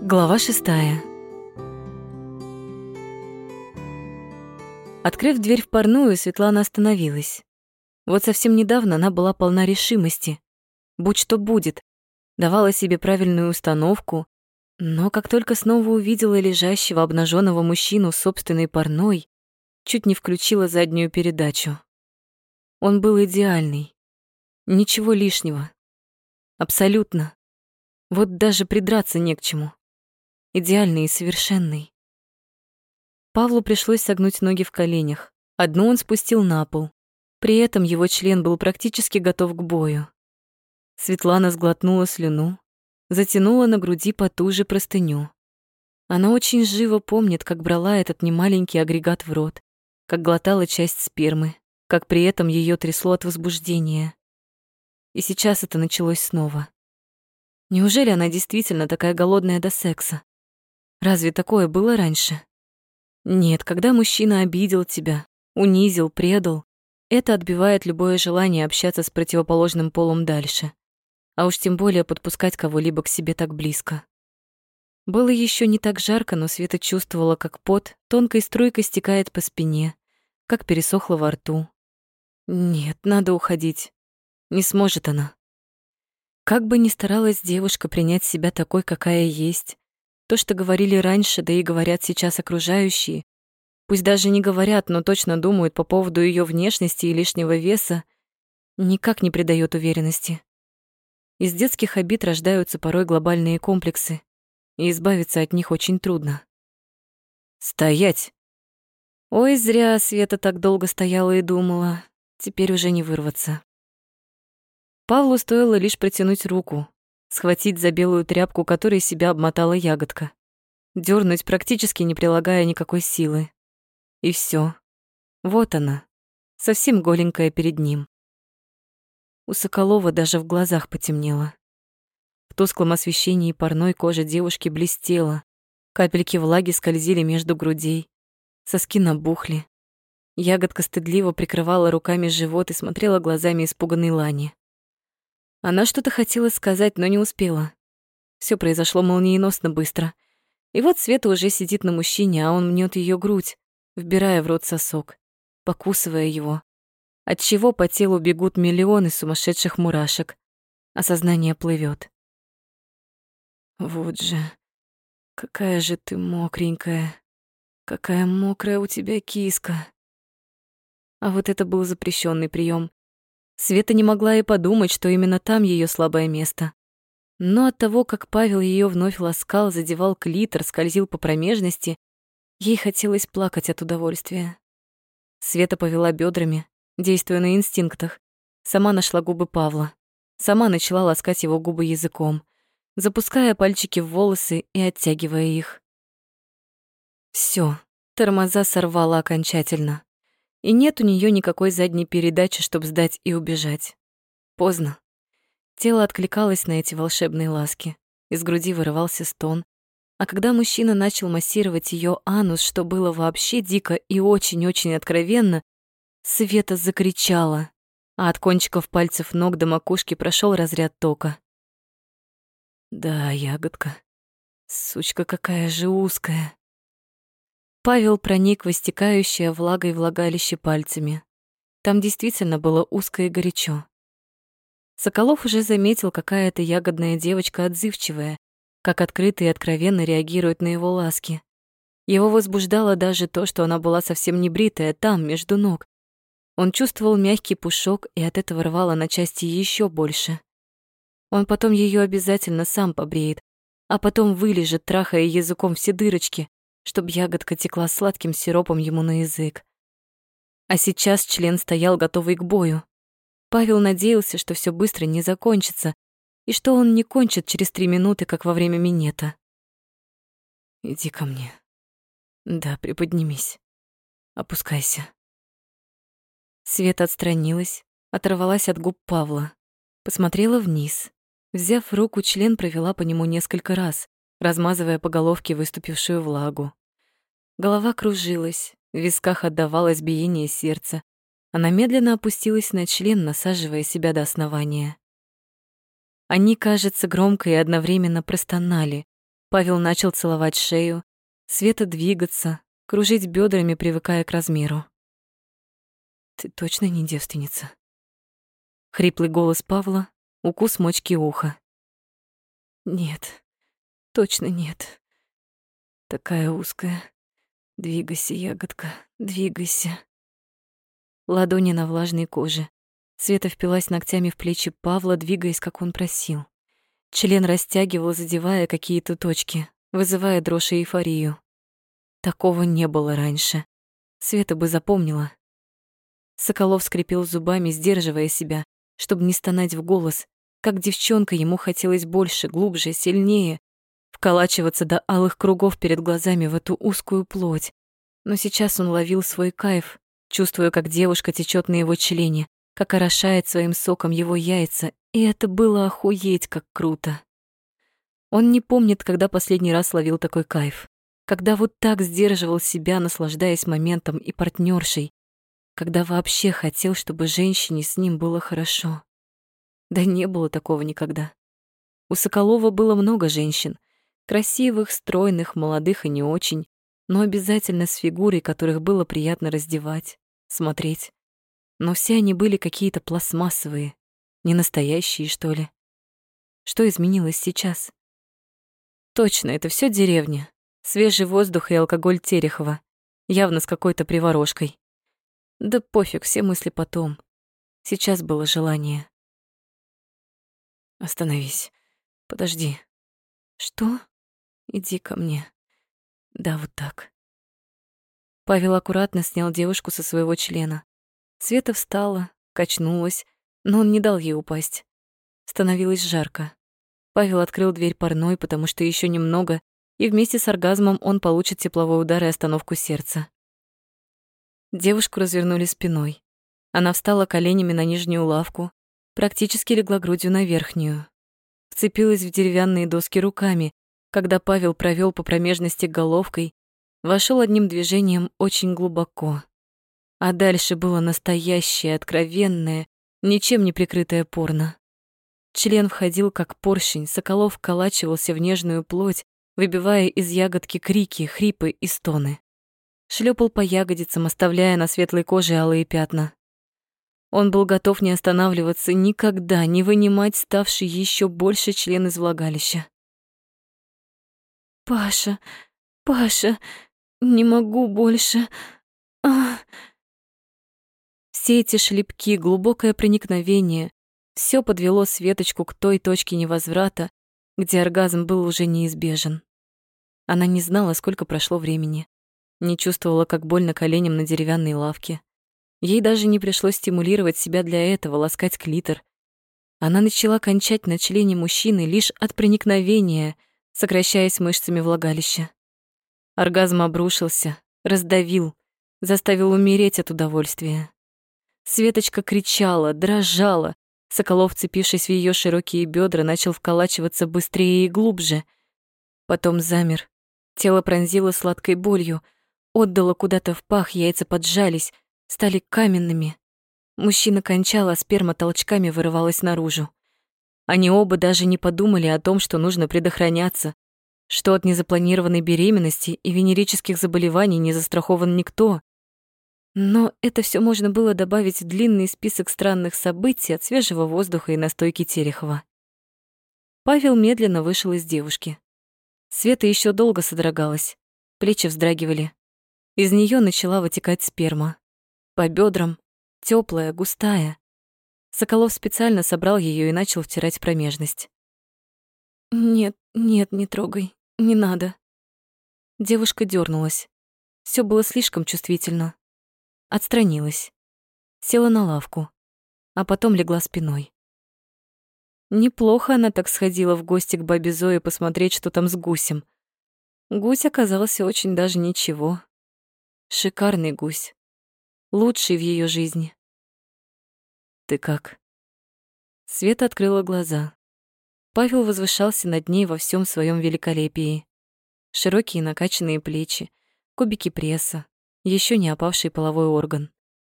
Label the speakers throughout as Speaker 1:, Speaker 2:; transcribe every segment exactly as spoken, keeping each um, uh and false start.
Speaker 1: Глава шестая. Открыв дверь в парную, Светлана остановилась. Вот совсем недавно она была полна решимости. Будь что будет, давала себе правильную установку, но как только снова увидела лежащего обнаженного мужчину в собственной парной, чуть не включила заднюю передачу. Он был идеальный. Ничего лишнего. Абсолютно. Вот даже придраться не к чему. Идеальный и совершенный. Павлу пришлось согнуть ноги в коленях. Одну он спустил на пол. При этом его член был практически готов к бою. Светлана сглотнула слюну, затянула на груди потуже простыню. Она очень живо помнит, как брала этот немаленький агрегат в рот, как глотала часть спермы, как при этом ее трясло от возбуждения. И сейчас это началось снова. Неужели она действительно такая голодная до секса? Разве такое было раньше? Нет, когда мужчина обидел тебя, унизил, предал, это отбивает любое желание общаться с противоположным полом дальше, а уж тем более подпускать кого-либо к себе так близко. Было еще не так жарко, но Света чувствовала, как пот тонкой струйкой стекает по спине, как пересохло во рту. Нет, надо уходить. Не сможет она. Как бы ни старалась девушка принять себя такой, какая есть, то, что говорили раньше, да и говорят сейчас окружающие, пусть даже не говорят, но точно думают по поводу ее внешности и лишнего веса, никак не придает уверенности. Из детских обид рождаются порой глобальные комплексы, и избавиться от них очень трудно. «Стоять!» Ой, зря Света так долго стояла и думала, теперь уже не вырваться. Павлу стоило лишь протянуть руку, схватить за белую тряпку, которой себя обмотала ягодка, дёрнуть, практически не прилагая никакой силы. И всё. Вот она, совсем голенькая перед ним. У Соколова даже в глазах потемнело. В тусклом освещении парной кожа девушки блестела, капельки влаги скользили между грудей, соски набухли. Ягодка стыдливо прикрывала руками живот и смотрела глазами испуганной Лани. Она что-то хотела сказать, но не успела. Всё произошло молниеносно быстро. И вот Света уже сидит на мужчине, а он мнет ее грудь, вбирая в рот сосок, покусывая его, отчего по телу бегут миллионы сумасшедших мурашек, а сознание плывет. Вот же, какая же ты мокренькая, какая мокрая у тебя киска. А вот это был запрещенный прием. Света не могла и подумать, что именно там ее слабое место. Но от того, как Павел ее вновь ласкал, задевал клитор, скользил по промежности, ей хотелось плакать от удовольствия. Света повела бедрами, действуя на инстинктах. Сама нашла губы Павла. Сама начала ласкать его губы языком, запуская пальчики в волосы и оттягивая их. Всё, тормоза сорвала окончательно. И нет у нее никакой задней передачи, чтобы сдать и убежать. Поздно. Тело откликалось на эти волшебные ласки. Из груди вырывался стон. А когда мужчина начал массировать ее анус, что было вообще дико и очень-очень откровенно, Света закричала, а от кончиков пальцев ног до макушки прошел разряд тока. Да, ягодка. Сучка какая же узкая. Павел проник в истекающее влагой влагалище пальцами. Там действительно было узко и горячо. Соколов уже заметил, какая эта ягодная девочка отзывчивая, как открыто и откровенно реагирует на его ласки. Его возбуждало даже то, что она была совсем не бритая, там, между ног. Он чувствовал мягкий пушок, и от этого рвало на части еще больше. Он потом ее обязательно сам побреет, а потом вылижет, трахая языком все дырочки, чтоб ягодка текла сладким сиропом ему на язык. А сейчас член стоял готовый к бою. Павел надеялся, что все быстро не закончится, и что он не кончит через три минуты, как во время минета. «Иди ко мне. Да, приподнимись. Опускайся». Света отстранилась, оторвалась от губ Павла, посмотрела вниз. Взяв в руку член, провела по нему несколько раз, размазывая по головке выступившую влагу. Голова кружилась, в висках отдавалось биение сердца. Она медленно опустилась на член, насаживая себя до основания. Они, кажется, громко и одновременно простонали. Павел начал целовать шею, Света двигаться, кружить бедрами, привыкая к размеру. «Ты точно не девственница?» Хриплый голос Павла, укус мочки уха. «Нет, точно нет. Такая узкая. Двигайся, ягодка, двигайся». Ладони на влажной коже. Света впилась ногтями в плечи Павла, двигаясь, как он просил. Член растягивал, задевая какие-то точки, вызывая дрожь и эйфорию. Такого не было раньше. Света бы запомнила. Соколов скрипел зубами, сдерживая себя, чтобы не стонать в голос. Как девчонка, ему хотелось больше, глубже, сильнее, вколачиваться до алых кругов перед глазами в эту узкую плоть. Но сейчас он ловил свой кайф, чувствуя, как девушка течет на его члене, как орошает своим соком его яйца, и это было охуеть как круто. Он не помнит, когда последний раз ловил такой кайф, когда вот так сдерживал себя, наслаждаясь моментом и партнершей, когда вообще хотел, чтобы женщине с ним было хорошо. Да не было такого никогда. У Соколова было много женщин, красивых, стройных, молодых и не очень, но обязательно с фигурой, которых было приятно раздевать, смотреть. Но все они были какие-то пластмассовые, не настоящие, что ли. Что изменилось сейчас? Точно, это все деревня. Свежий воздух и алкоголь Терехова, явно с какой-то приворожкой. Да пофиг, все мысли потом. Сейчас было желание. Остановись. Подожди. Что? Иди ко мне. Да, вот так. Павел аккуратно снял девушку со своего члена. Света встала, качнулась, но он не дал ей упасть. Становилось жарко. Павел открыл дверь парной, потому что еще немного, и вместе с оргазмом он получит тепловой удар и остановку сердца. Девушку развернули спиной. Она встала коленями на нижнюю лавку, практически легла грудью на верхнюю. Вцепилась в деревянные доски руками, когда Павел провел по промежности головкой, вошел одним движением очень глубоко. А дальше было настоящее, откровенное, ничем не прикрытое порно. Член входил как поршень, Соколов вколачивался в нежную плоть, выбивая из ягодки крики, хрипы и стоны. Шлепал по ягодицам, оставляя на светлой коже алые пятна. Он был готов не останавливаться никогда, не вынимать ставший еще больше член из влагалища. «Паша, Паша, не могу больше. Ах!» Все эти шлепки, глубокое проникновение, все подвело Светочку к той точке невозврата, где оргазм был уже неизбежен. Она не знала, сколько прошло времени, не чувствовала, как больно коленям на деревянной лавке. Ей даже не пришлось стимулировать себя для этого, ласкать клитор. Она начала кончать на члене мужчины лишь от проникновения, сокращаясь мышцами влагалища. Оргазм обрушился, раздавил, заставил умереть от удовольствия. Светочка кричала, дрожала. Соколов, вцепившись в ее широкие бедра, начал вколачиваться быстрее и глубже. Потом замер. Тело пронзило сладкой болью, отдало куда-то в пах, яйца поджались, стали каменными. Мужчина кончал, а сперма толчками вырывалась наружу. Они оба даже не подумали о том, что нужно предохраняться, что от незапланированной беременности и венерических заболеваний не застрахован никто. Но это все можно было добавить в длинный список странных событий от свежего воздуха и настойки Терехова. Павел медленно вышел из девушки. Света еще долго содрогалась, плечи вздрагивали. Из нее начала вытекать сперма. По бедрам, теплая, густая. Соколов специально собрал ее и начал втирать в промежность. «Нет, нет, не трогай, не надо». Девушка дернулась. Все было слишком чувствительно. Отстранилась. Села на лавку, а потом легла спиной. Неплохо она так сходила в гости к бабе Зое посмотреть, что там с гусем. Гусь оказался очень даже ничего. Шикарный гусь. Лучший в ее жизни. «Ты как?» Света открыла глаза. Павел возвышался над ней во всем своем великолепии. Широкие накачанные плечи, кубики пресса, еще не опавший половой орган.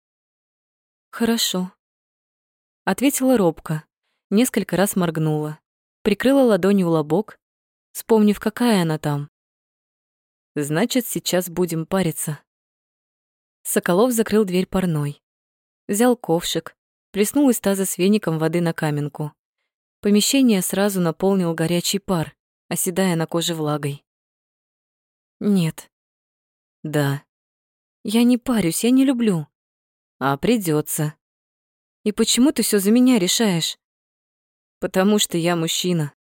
Speaker 1: «Хорошо», — ответила робко, несколько раз моргнула, прикрыла ладонью лобок, вспомнив, какая она там. Значит, сейчас будем париться. Соколов закрыл дверь парной. Взял ковшик, плеснул из таза с веником воды на каменку. Помещение сразу наполнил горячий пар, оседая на коже влагой. Нет. Да. Я не парюсь, я не люблю. А придется. И почему ты все за меня решаешь? Потому что я мужчина.